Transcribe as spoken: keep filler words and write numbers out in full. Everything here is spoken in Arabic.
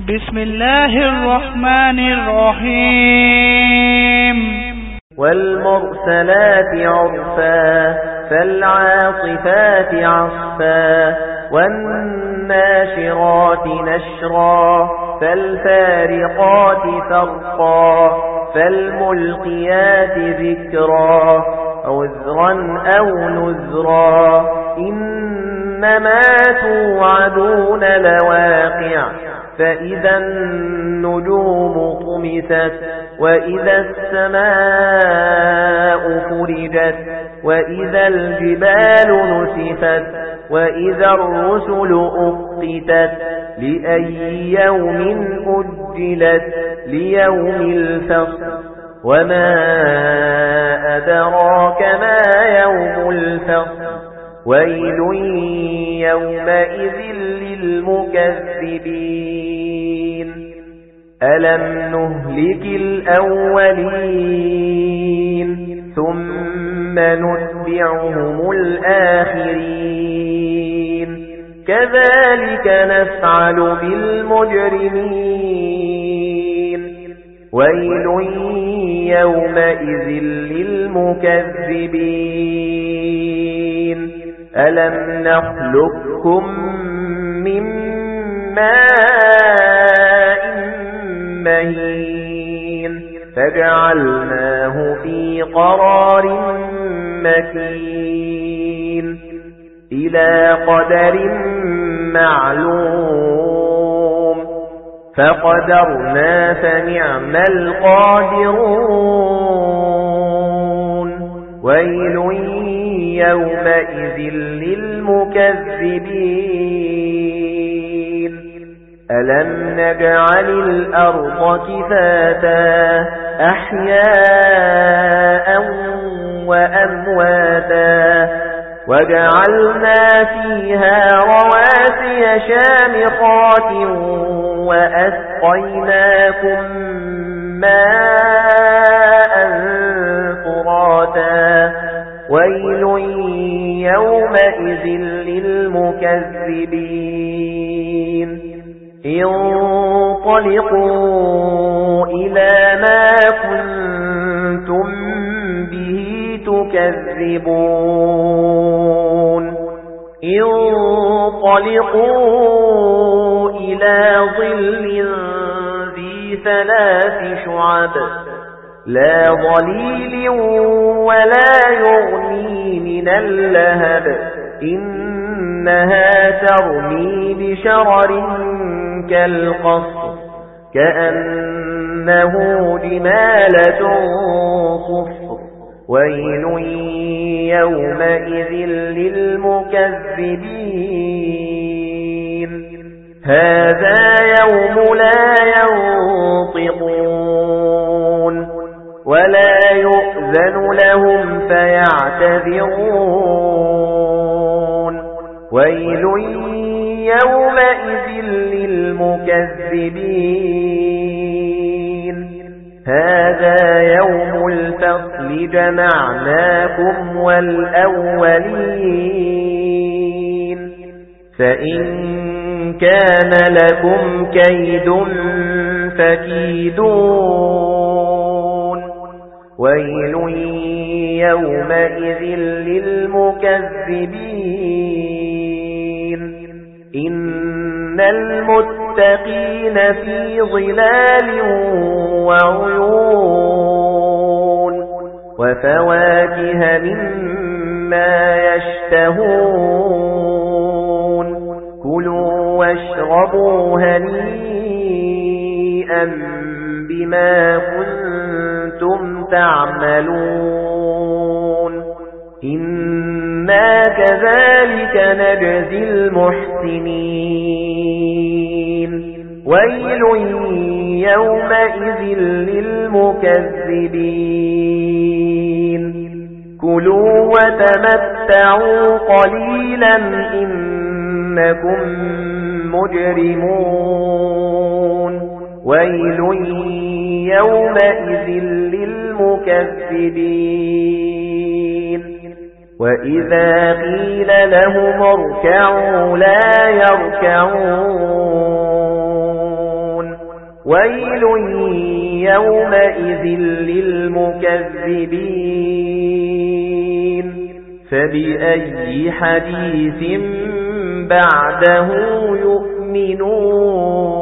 بسم الله الرحمن الرحيم والمرسلات عرفا فالعاصفات عصفا والناشرات نشرا فالفارقات فرقا فالملقيات ذكرا عذرا أو نذرا إنما توعدون لواقع فإذا النجوم طمست وإذا السماء فرجت وإذا الجبال نسفت وإذا الرسل أقتت لأي يوم أجلت ليوم الفصل وما أدراك ما يوم الفصل ويل يومئذ للمكذبين ألم نهلك الأولين ثم نتبعهم الآخرين كذلك نفعل بالمجرمين ويل يومئذ للمكذبين ألم نخلقكم من ماء مهين فجعلناه في قرار مكين إلى قدر معلوم فقدرنا فنعم القادرون ويل يومئذ للمكذبين ألم نجعل الأرض كفاتا أحياء وأمواتا وجعلنا فيها رواسي شامخات وأسقيناكم ماء فراتا ويل يومئذ للمكذبين انطلقوا إلى ما كنتم به تكذبون انطلقوا إلى ظل ذي ثلاث شعب لا ظليل ولا يغني من اللهب إنها ترمي بشرر كالقصر كأنه جمالة صفر ويل يومئذ للمكذبين هذا يوم لا ينطقون ولا يؤذن لهم فيعتذرون ويل يومئذ للمكذبين هذا يوم الفصل جمعناكم والأولين فإن كان لكم كيد فكيدون ويل يومئذ للمكذبين إن المتقين في ظلال وعيون وفواكه مما يشتهون كلوا واشربوا هنيئا بما كنتم تعملون إنا كذلك نجزي المحسنين ويل يومئذ للمكذبين كلوا وتمتعوا قليلا إنكم مجرمون ويل يومئذ للمكذبين وإذا قيل لهم اركعوا لا يركعون ويل يومئذ للمكذبين فبأي حديث بعده يؤمنون